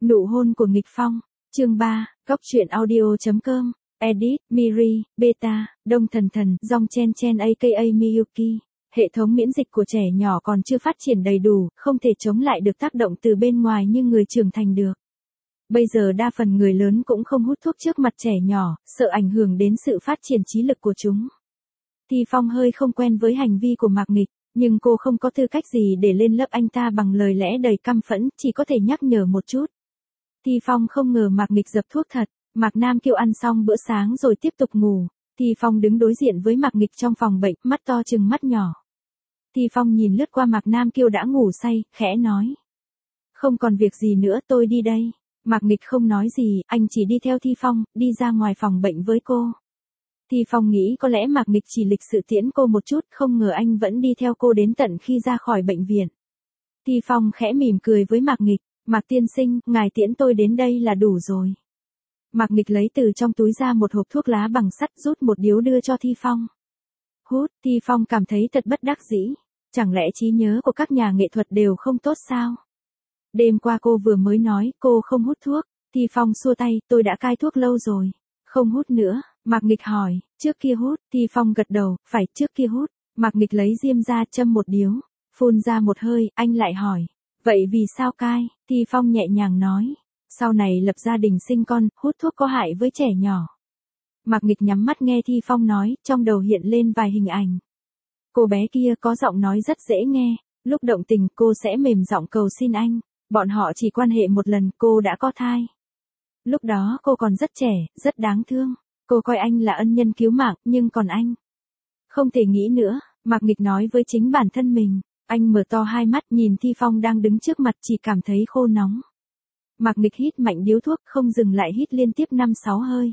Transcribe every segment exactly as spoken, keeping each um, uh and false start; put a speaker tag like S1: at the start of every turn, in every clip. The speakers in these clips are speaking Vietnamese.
S1: Nụ hôn của nghịch phong, chương ba, góc truyện audio.com, edit, Miri, beta, đông thần thần, dòng chen chen aka Miyuki. Hệ thống miễn dịch của trẻ nhỏ còn chưa phát triển đầy đủ, không thể chống lại được tác động từ bên ngoài như người trưởng thành được. Bây giờ đa phần người lớn cũng không hút thuốc trước mặt trẻ nhỏ, sợ ảnh hưởng đến sự phát triển trí lực của chúng. Thi Phong hơi không quen với hành vi của Mạc Nghịch, nhưng cô không có tư cách gì để lên lớp anh ta bằng lời lẽ đầy căm phẫn, chỉ có thể nhắc nhở một chút. Thi Phong không ngờ Mạc Nghịch dập thuốc thật. Mạc Nam Kiêu ăn xong bữa sáng rồi tiếp tục ngủ. Thi Phong đứng đối diện với Mạc Nghịch trong phòng bệnh, mắt to chừng mắt nhỏ. Thi Phong nhìn lướt qua Mạc Nam Kiêu đã ngủ say, khẽ nói. Không còn việc gì nữa, tôi đi đây. Mạc Nghịch không nói gì, anh chỉ đi theo Thi Phong, đi ra ngoài phòng bệnh với cô. Thi Phong nghĩ có lẽ Mạc Nghịch chỉ lịch sự tiễn cô một chút, không ngờ anh vẫn đi theo cô đến tận khi ra khỏi bệnh viện. Thi Phong khẽ mỉm cười với Mạc Nghịch. Mạc tiên sinh, ngài tiễn tôi đến đây là đủ rồi. Mạc Nghịch lấy từ trong túi ra một hộp thuốc lá bằng sắt, rút một điếu đưa cho Thi Phong. Hút, Thi Phong cảm thấy thật bất đắc dĩ. Chẳng lẽ trí nhớ của các nhà nghệ thuật đều không tốt sao? Đêm qua cô vừa mới nói cô không hút thuốc. Thi Phong xua tay, tôi đã cai thuốc lâu rồi. Không hút nữa. Mạc Nghịch hỏi, trước kia hút? Thi Phong gật đầu, phải, trước kia hút. Mạc Nghịch lấy diêm ra châm một điếu. Phun ra một hơi, anh lại hỏi. Vậy vì sao cai? Thi Phong nhẹ nhàng nói. Sau này lập gia đình sinh con, hút thuốc có hại với trẻ nhỏ. Mạc Nghịch nhắm mắt nghe Thi Phong nói, trong đầu hiện lên vài hình ảnh. Cô bé kia có giọng nói rất dễ nghe, lúc động tình cô sẽ mềm giọng cầu xin anh. Bọn họ chỉ quan hệ một lần, cô đã có thai. Lúc đó cô còn rất trẻ, rất đáng thương. Cô coi anh là ân nhân cứu mạng, nhưng còn anh không thể nghĩ nữa. Mạc Nghịch nói với chính bản thân mình. Anh mở to hai mắt nhìn Thi Phong đang đứng trước mặt, chỉ cảm thấy khô nóng. Mạc Nghịch hít mạnh điếu thuốc, không dừng lại hít liên tiếp năm sáu hơi.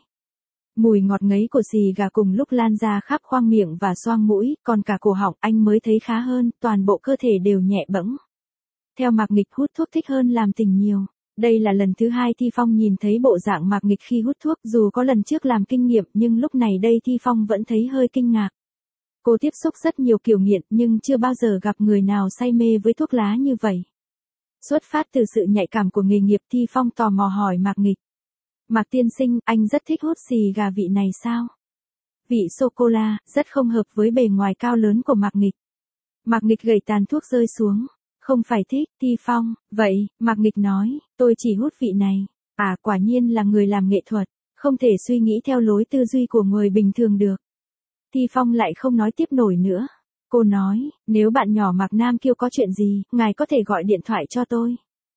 S1: Mùi ngọt ngấy của xì gà cùng lúc lan ra khắp khoang miệng và xoang mũi, còn cả cổ họng anh mới thấy khá hơn, toàn bộ cơ thể đều nhẹ bẫng. Theo Mạc Nghịch hút thuốc thích hơn làm tình nhiều. Đây là lần thứ hai Thi Phong nhìn thấy bộ dạng Mạc Nghịch khi hút thuốc, dù có lần trước làm kinh nghiệm nhưng lúc này đây Thi Phong vẫn thấy hơi kinh ngạc. Cô tiếp xúc rất nhiều kiểu nghiện nhưng chưa bao giờ gặp người nào say mê với thuốc lá như vậy. Xuất phát từ sự nhạy cảm của nghề nghiệp, Thi Phong tò mò hỏi Mạc Nghịch. Mạc tiên sinh, anh rất thích hút xì gà vị này sao? Vị sô-cô-la, rất không hợp với bề ngoài cao lớn của Mạc Nghịch. Mạc Nghịch gẩy tàn thuốc rơi xuống. Không phải thích, Thi Phong, vậy, Mạc Nghịch nói, tôi chỉ hút vị này. À, quả nhiên là người làm nghệ thuật, không thể suy nghĩ theo lối tư duy của người bình thường được. Thi Phong lại không nói tiếp nổi nữa. Cô nói, nếu bạn nhỏ Mạc Nam Kiêu có chuyện gì, ngài có thể gọi điện thoại cho tôi.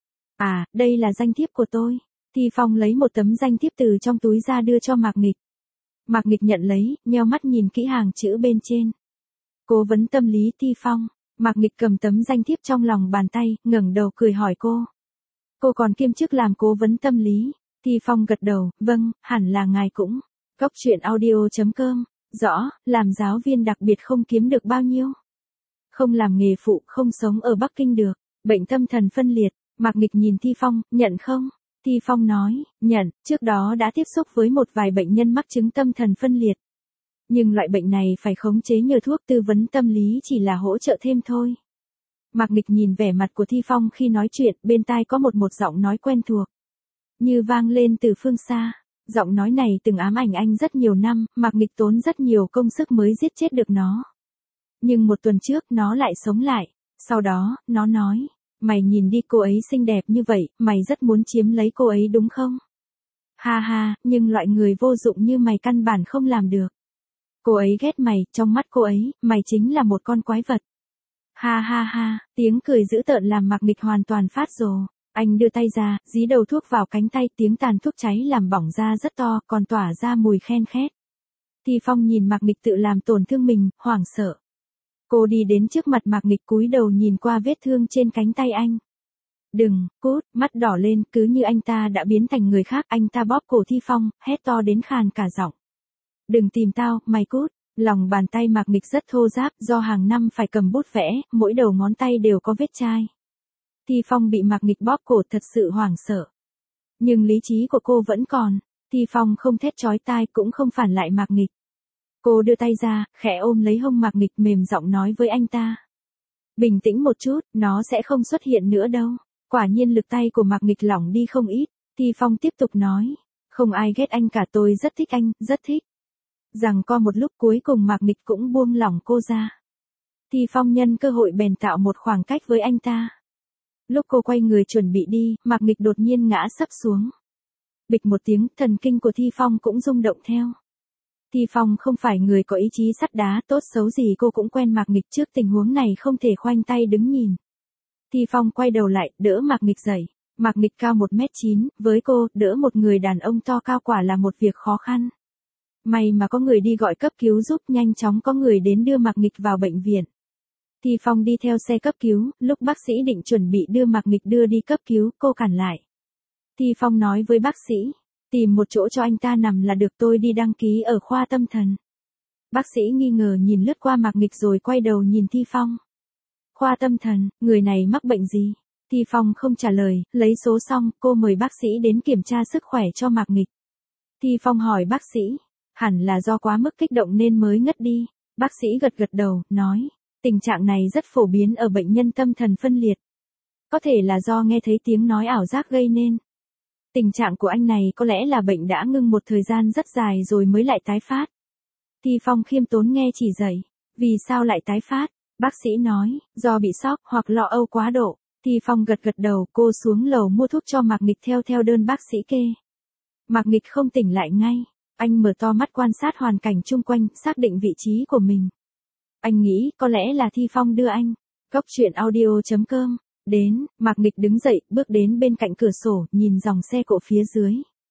S1: À, đây là danh thiếp của tôi. Thi Phong lấy một tấm danh thiếp từ trong túi ra đưa cho Mạc Nghịch. Mạc Nghịch nhận lấy, nheo mắt nhìn kỹ hàng chữ bên trên. Cố vấn tâm lý Thi Phong. Mạc Nghịch cầm tấm danh thiếp trong lòng bàn tay, ngẩng đầu cười hỏi cô. Cô còn kiêm chức làm cố vấn tâm lý. Thi Phong gật đầu, vâng, hẳn là ngài cũng. Góc truyện audio.com. Rõ, làm giáo viên đặc biệt không kiếm được bao nhiêu. Không làm nghề phụ, không sống ở Bắc Kinh được. Bệnh tâm thần phân liệt. Mạc Nghịch nhìn Thi Phong, nhận không? Thi Phong nói, nhận, trước đó đã tiếp xúc với một vài bệnh nhân mắc chứng tâm thần phân liệt. Nhưng loại bệnh này phải khống chế nhờ thuốc, tư vấn tâm lý chỉ là hỗ trợ thêm thôi. Mạc Nghịch nhìn vẻ mặt của Thi Phong khi nói chuyện, bên tai có một một giọng nói quen thuộc. Như vang lên từ phương xa. Giọng nói này từng ám ảnh anh rất nhiều năm, Mạc Nghịch tốn rất nhiều công sức mới giết chết được nó. Nhưng một tuần trước nó lại sống lại. Sau đó, nó nói, mày nhìn đi, cô ấy xinh đẹp như vậy, mày rất muốn chiếm lấy cô ấy đúng không? Ha ha, nhưng loại người vô dụng như mày căn bản không làm được. Cô ấy ghét mày, trong mắt cô ấy, mày chính là một con quái vật. Ha ha ha, tiếng cười dữ tợn làm Mạc Nghịch hoàn toàn phát rồ. Anh đưa tay ra, dí đầu thuốc vào cánh tay, tiếng tàn thuốc cháy làm bỏng da rất to, còn tỏa ra mùi khen khét. Thi Phong nhìn Mạc Nghịch tự làm tổn thương mình, hoảng sợ. Cô đi đến trước mặt Mạc Nghịch, cúi đầu nhìn qua vết thương trên cánh tay anh. Đừng, cút, mắt đỏ lên, cứ như anh ta đã biến thành người khác. Anh ta bóp cổ Thi Phong, hét to đến khàn cả giọng. Đừng tìm tao, mày cút. Lòng bàn tay Mạc Nghịch rất thô ráp, do hàng năm phải cầm bút vẽ, mỗi đầu ngón tay đều có vết chai. Thi Phong bị Mạc Nghịch bóp cổ thật sự hoảng sợ. Nhưng lý trí của cô vẫn còn. Thi Phong không thét chói tai cũng không phản lại Mạc Nghịch. Cô đưa tay ra, khẽ ôm lấy hông Mạc Nghịch, mềm giọng nói với anh ta. Bình tĩnh một chút, nó sẽ không xuất hiện nữa đâu. Quả nhiên lực tay của Mạc Nghịch lỏng đi không ít. Thi Phong tiếp tục nói. Không ai ghét anh cả, tôi rất thích anh, rất thích. Rằng co một lúc cuối cùng Mạc Nghịch cũng buông lỏng cô ra. Thi Phong nhân cơ hội bèn tạo một khoảng cách với anh ta. Lúc cô quay người chuẩn bị đi, Mạc Nghịch đột nhiên ngã sấp xuống. Bịch một tiếng, thần kinh của Thi Phong cũng rung động theo. Thi Phong không phải người có ý chí sắt đá, tốt xấu gì cô cũng quen Mạc Nghịch, trước tình huống này không thể khoanh tay đứng nhìn. Thi Phong quay đầu lại, đỡ Mạc Nghịch dậy. Mạc Nghịch cao một mét chín, với cô, đỡ một người đàn ông to cao quả là một việc khó khăn. May mà có người đi gọi cấp cứu giúp, nhanh chóng có người đến đưa Mạc Nghịch vào bệnh viện. Thi Phong đi theo xe cấp cứu, lúc bác sĩ định chuẩn bị đưa Mạc Nghịch đưa đi cấp cứu, cô cản lại. Thi Phong nói với bác sĩ, tìm một chỗ cho anh ta nằm là được, tôi đi đăng ký ở khoa tâm thần. Bác sĩ nghi ngờ nhìn lướt qua Mạc Nghịch rồi quay đầu nhìn Thi Phong. Khoa tâm thần, người này mắc bệnh gì? Thi Phong không trả lời, lấy số xong, cô mời bác sĩ đến kiểm tra sức khỏe cho Mạc Nghịch. Thi Phong hỏi bác sĩ, hẳn là do quá mức kích động nên mới ngất đi. Bác sĩ gật gật đầu, nói, tình trạng này rất phổ biến ở bệnh nhân tâm thần phân liệt. Có thể là do nghe thấy tiếng nói ảo giác gây nên. Tình trạng của anh này có lẽ là bệnh đã ngưng một thời gian rất dài rồi mới lại tái phát. Thi Phong khiêm tốn nghe chỉ dạy, vì sao lại tái phát? Bác sĩ nói, do bị sốc hoặc lo âu quá độ. Thi Phong gật gật đầu, cô xuống lầu mua thuốc cho Mạc Nghịch theo theo đơn bác sĩ kê. Mạc Nghịch không tỉnh lại ngay, anh mở to mắt quan sát hoàn cảnh chung quanh, xác định vị trí của mình. Anh nghĩ có lẽ là Thi Phong đưa anh. Cốc truyện audio chấm com. Đến, Mạc Nghịch đứng dậy, bước đến bên cạnh cửa sổ, nhìn dòng xe cộ phía dưới.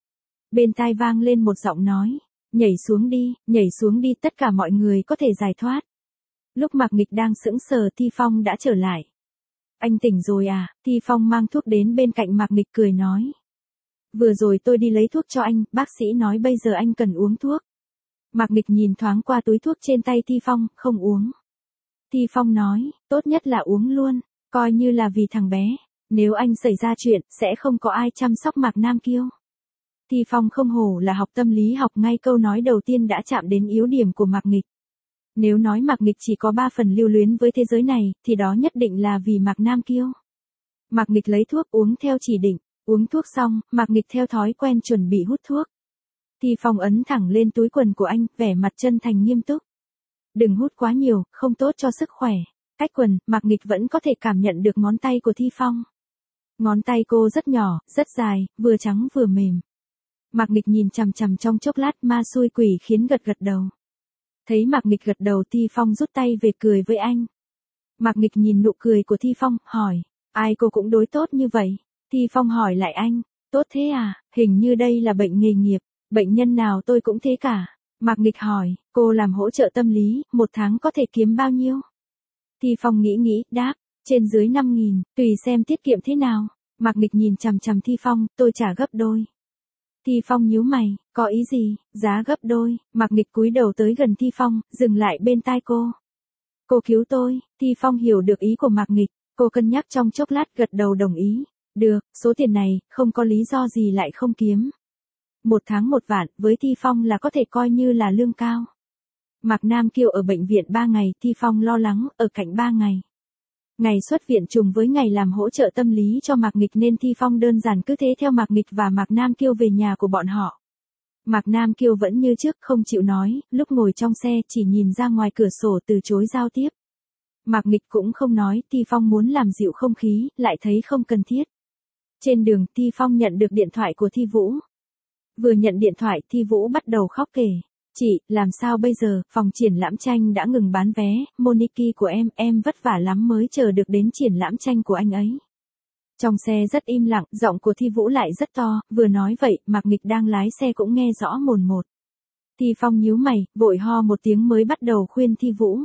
S1: Bên tai vang lên một giọng nói, nhảy xuống đi, nhảy xuống đi, tất cả mọi người có thể giải thoát. Lúc Mạc Nghịch đang sững sờ, Thi Phong đã trở lại. Anh tỉnh rồi à? Thi Phong mang thuốc đến bên cạnh Mạc Nghịch cười nói. Vừa rồi tôi đi lấy thuốc cho anh, bác sĩ nói bây giờ anh cần uống thuốc. Mạc Nghịch nhìn thoáng qua túi thuốc trên tay Thi Phong, không uống. Thi Phong nói, tốt nhất là uống luôn, coi như là vì thằng bé. Nếu anh xảy ra chuyện, sẽ không có ai chăm sóc Mạc Nam Kiêu. Thi Phong không hổ là học tâm lý học, ngay câu nói đầu tiên đã chạm đến yếu điểm của Mạc Nghịch. Nếu nói Mạc Nghịch chỉ có ba phần lưu luyến với thế giới này, thì đó nhất định là vì Mạc Nam Kiêu. Mạc Nghịch lấy thuốc uống theo chỉ định, uống thuốc xong, Mạc Nghịch theo thói quen chuẩn bị hút thuốc. Thi Phong ấn thẳng lên túi quần của anh, vẻ mặt chân thành nghiêm túc. Đừng hút quá nhiều, không tốt cho sức khỏe. Cách quần, Mạc Nghịch vẫn có thể cảm nhận được ngón tay của Thi Phong. Ngón tay cô rất nhỏ, rất dài, vừa trắng vừa mềm. Mạc Nghịch nhìn chằm chằm trong chốc lát, ma xui quỷ khiến gật gật đầu. Thấy Mạc Nghịch gật đầu, Thi Phong rút tay về cười với anh. Mạc Nghịch nhìn nụ cười của Thi Phong, hỏi, ai cô cũng đối tốt như vậy? Thi Phong hỏi lại anh, tốt thế à, hình như đây là bệnh nghề nghiệp, bệnh nhân nào tôi cũng thế cả. Mạc Nghịch hỏi, cô làm hỗ trợ tâm lý, một tháng có thể kiếm bao nhiêu? Thi Phong nghĩ nghĩ, đáp, trên dưới năm nghìn, tùy xem tiết kiệm thế nào. Mạc Nghịch nhìn chằm chằm Thi Phong, tôi trả gấp đôi. Thi Phong nhíu mày, có ý gì, giá gấp đôi? Mạc Nghịch cúi đầu tới gần Thi Phong, dừng lại bên tai cô. Cô cứu tôi. Thi Phong hiểu được ý của Mạc Nghịch, cô cân nhắc trong chốc lát gật đầu đồng ý. Được, số tiền này, không có lý do gì lại không kiếm. Một tháng một vạn, với Thi Phong là có thể coi như là lương cao. Mạc Nam Kiêu ở bệnh viện ba ngày, Thi Phong lo lắng, ở cạnh ba ngày. Ngày xuất viện trùng với ngày làm hỗ trợ tâm lý cho Mạc Nghịch nên Thi Phong đơn giản cứ thế theo Mạc Nghịch và Mạc Nam Kiêu về nhà của bọn họ. Mạc Nam Kiêu vẫn như trước không chịu nói, lúc ngồi trong xe chỉ nhìn ra ngoài cửa sổ từ chối giao tiếp. Mạc Nghịch cũng không nói, Thi Phong muốn làm dịu không khí, lại thấy không cần thiết. Trên đường, Thi Phong nhận được điện thoại của Thi Vũ. Vừa nhận điện thoại, Thi Vũ bắt đầu khóc kể. Chị, làm sao bây giờ, phòng triển lãm tranh đã ngừng bán vé, Moniki của em, em vất vả lắm mới chờ được đến triển lãm tranh của anh ấy. Trong xe rất im lặng, giọng của Thi Vũ lại rất to, vừa nói vậy, Mạc Nghịch đang lái xe cũng nghe rõ mồn một. Thi Phong nhíu mày, vội ho một tiếng mới bắt đầu khuyên Thi Vũ.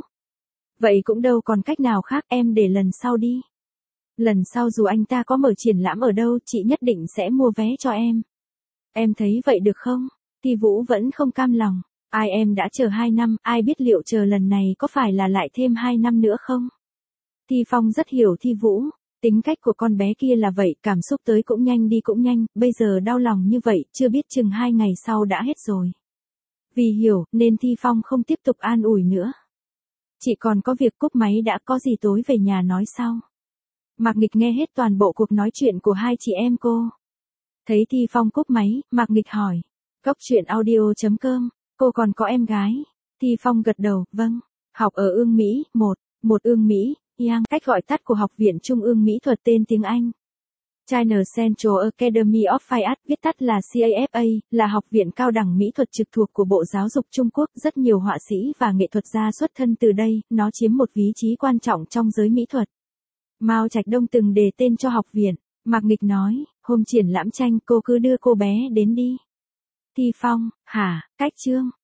S1: Vậy cũng đâu còn cách nào khác, em để lần sau đi. Lần sau dù anh ta có mở triển lãm ở đâu, chị nhất định sẽ mua vé cho em. Em thấy vậy được không? Thi Vũ vẫn không cam lòng. Ai em đã chờ hai năm, ai biết liệu chờ lần này có phải là lại thêm hai năm nữa không? Thi Phong rất hiểu Thi Vũ, tính cách của con bé kia là vậy, cảm xúc tới cũng nhanh đi cũng nhanh, bây giờ đau lòng như vậy, chưa biết chừng hai ngày sau đã hết rồi. Vì hiểu, nên Thi Phong không tiếp tục an ủi nữa. Chị còn có việc, cúp máy đã, có gì tối về nhà nói sau. Mạc Nghịch nghe hết toàn bộ cuộc nói chuyện của hai chị em cô. Thấy Thi Phong cúp máy, Mạc Nghịch hỏi. Cốc truyện audio.com, cô còn có em gái? Thi Phong gật đầu, vâng. Học ở Ương Mỹ, một, một Ương Mỹ, Yang, cách gọi tắt của Học viện Trung ương Mỹ thuật tên tiếng Anh. China Central Academy of Fine Arts, viết tắt là xê a ép a, là học viện cao đẳng mỹ thuật trực thuộc của Bộ Giáo dục Trung Quốc, rất nhiều họa sĩ và nghệ thuật gia xuất thân từ đây, nó chiếm một vị trí quan trọng trong giới mỹ thuật. Mao Trạch Đông từng đề tên cho học viện. Mạc Nghịch nói, hôm triển lãm tranh cô cứ đưa cô bé đến đi. Thi Phong, hả, cách chương.